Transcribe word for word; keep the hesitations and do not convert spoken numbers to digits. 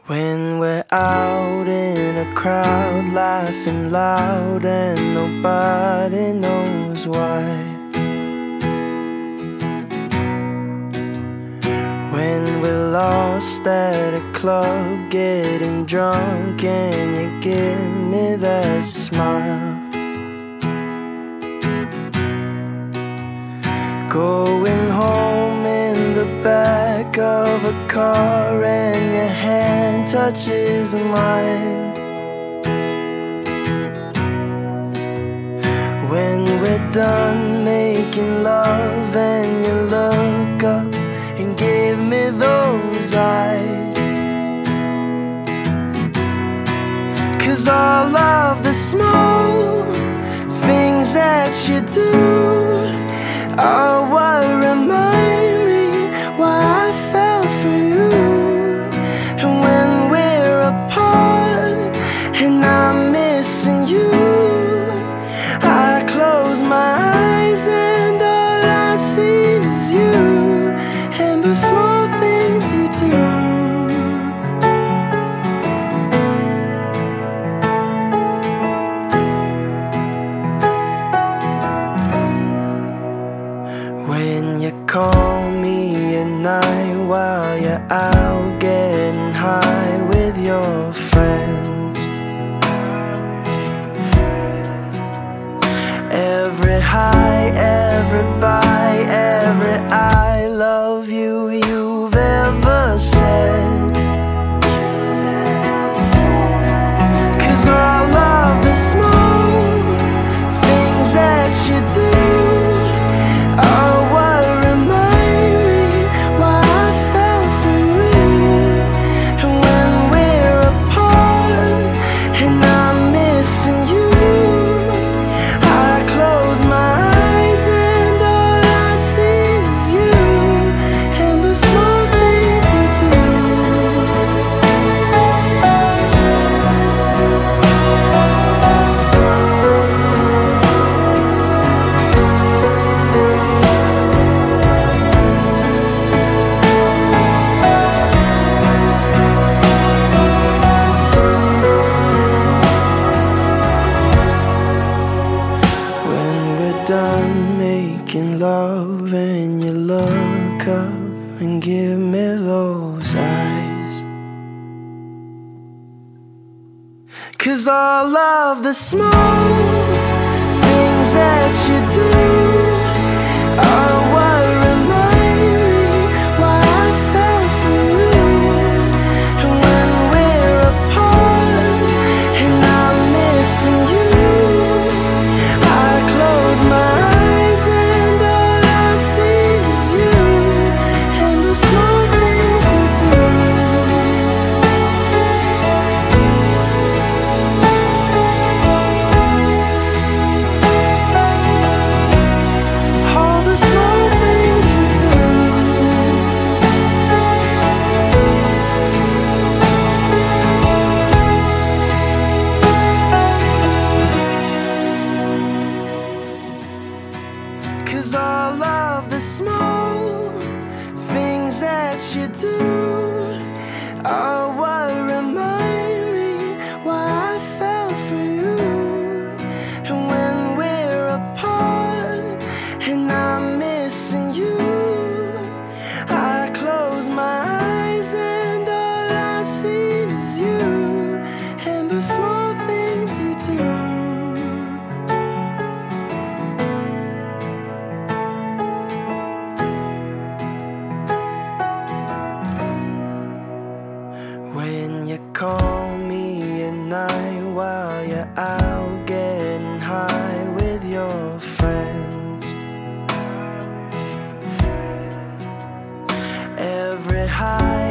When we're out in a crowd, laughing loud and nobody knows why. When we're lost at a club, getting drunk and you give me that smile. Going home in the back of a car and your hand touches mine. When we're done making love and you look up and give me those eyes, 'cause all of the small things that you do are what remind me why I fell for you. And when we're apart and I'm missing you, I close my eyes and all I see is you and the small things you do. When you call me at night while you're out getting high with your friends, every high, every bye, every I love you you've ever said, 'cause all of the small things that you do are what remind me why I fell for you. And when we're apart and I'm missing you, I close my eyes and all I see is you and the small things you do. When we're done making love and you look up and give me those eyes, 'cause all of the small things that you do are what remind me why I fell for you. And when we're apart and I'm missing you, I close my eyes and all I see is you and the small things you do. All the small things you do. 'Cause all of the small things that you do are what remind me why I fell for you. And when we're apart and I'm missing you, I close my eyes and all I see is you and the small things you do. When you call me at night while you're out getting high with your friends, every high